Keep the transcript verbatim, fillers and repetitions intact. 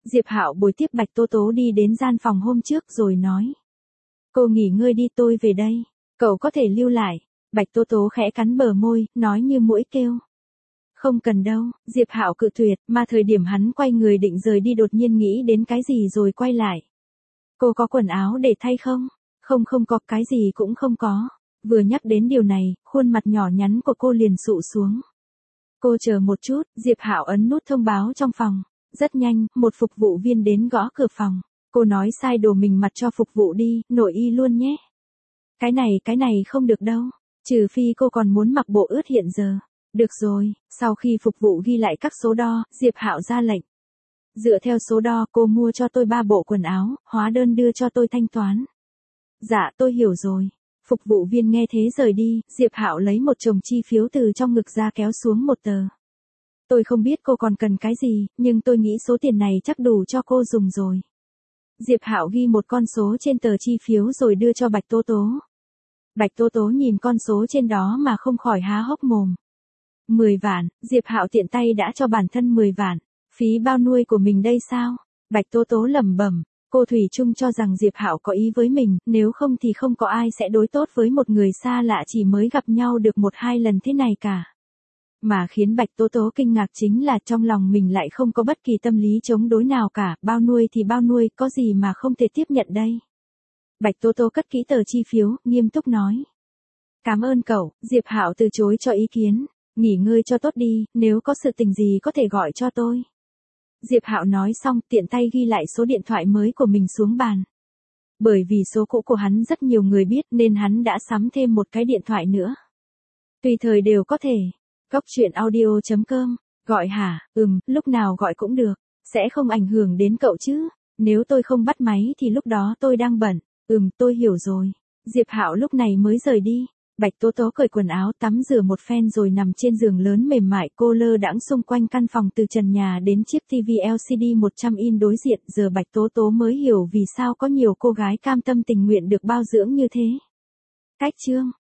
Diệp Hạo bồi tiếp Bạch Tố Tố đi đến gian phòng hôm trước rồi nói. Cô nghỉ ngơi đi, tôi về đây. Cậu có thể lưu lại. Bạch Tố Tố khẽ cắn bờ môi, nói như muỗi kêu. Không cần đâu, Diệp Hạo cự tuyệt, mà thời điểm hắn quay người định rời đi đột nhiên nghĩ đến cái gì rồi quay lại. Cô có quần áo để thay không? Không không có, cái gì cũng không có. Vừa nhắc đến điều này, khuôn mặt nhỏ nhắn của cô liền sụ xuống. Cô chờ một chút, Diệp Hạo ấn nút thông báo trong phòng. Rất nhanh, một phục vụ viên đến gõ cửa phòng. Cô nói sai đồ mình mặc cho phục vụ đi, nội y luôn nhé. Cái này, cái này không được đâu. Trừ phi cô còn muốn mặc bộ ướt hiện giờ. Được rồi, sau khi phục vụ ghi lại các số đo, Diệp Hạo ra lệnh. Dựa theo số đo, cô mua cho tôi ba bộ quần áo, hóa đơn đưa cho tôi thanh toán. Dạ, tôi hiểu rồi. Phục vụ viên nghe thế rời đi, Diệp Hạo lấy một chồng chi phiếu từ trong ngực ra kéo xuống một tờ. Tôi không biết cô còn cần cái gì, nhưng tôi nghĩ số tiền này chắc đủ cho cô dùng rồi. Diệp Hạo ghi một con số trên tờ chi phiếu rồi đưa cho Bạch Tố Tố. Bạch Tố Tố nhìn con số trên đó mà không khỏi há hốc mồm. mười vạn, Diệp Hạo tiện tay đã cho bản thân mười vạn. Phí bao nuôi của mình đây sao? Bạch Tố Tố lẩm bẩm, cô thủy chung cho rằng Diệp Hạo có ý với mình, nếu không thì không có ai sẽ đối tốt với một người xa lạ chỉ mới gặp nhau được một hai lần thế này cả. Mà khiến Bạch Tố Tố kinh ngạc chính là trong lòng mình lại không có bất kỳ tâm lý chống đối nào cả, bao nuôi thì bao nuôi, có gì mà không thể tiếp nhận đây. Bạch Tố Tố cất kỹ tờ chi phiếu, nghiêm túc nói. Cảm ơn cậu, Diệp Hạo từ chối cho ý kiến, nghỉ ngơi cho tốt đi, nếu có sự tình gì có thể gọi cho tôi. Diệp Hạo nói xong tiện tay ghi lại số điện thoại mới của mình xuống bàn. Bởi vì số cũ của hắn rất nhiều người biết nên hắn đã sắm thêm một cái điện thoại nữa. Tùy thời đều có thể. Góc truyện audio chấm com, gọi hả, ừm, lúc nào gọi cũng được, sẽ không ảnh hưởng đến cậu chứ, nếu tôi không bắt máy thì lúc đó tôi đang bận, ừm, tôi hiểu rồi. Diệp Hạo lúc này mới rời đi, Bạch Tố Tố cởi quần áo tắm rửa một phen rồi nằm trên giường lớn mềm mại, cô lơ đãng xung quanh căn phòng từ trần nhà đến chiếc tivi lờ xê đê một trăm inch đối diện, giờ Bạch Tố Tố mới hiểu vì sao có nhiều cô gái cam tâm tình nguyện được bao dưỡng như thế. Cách chương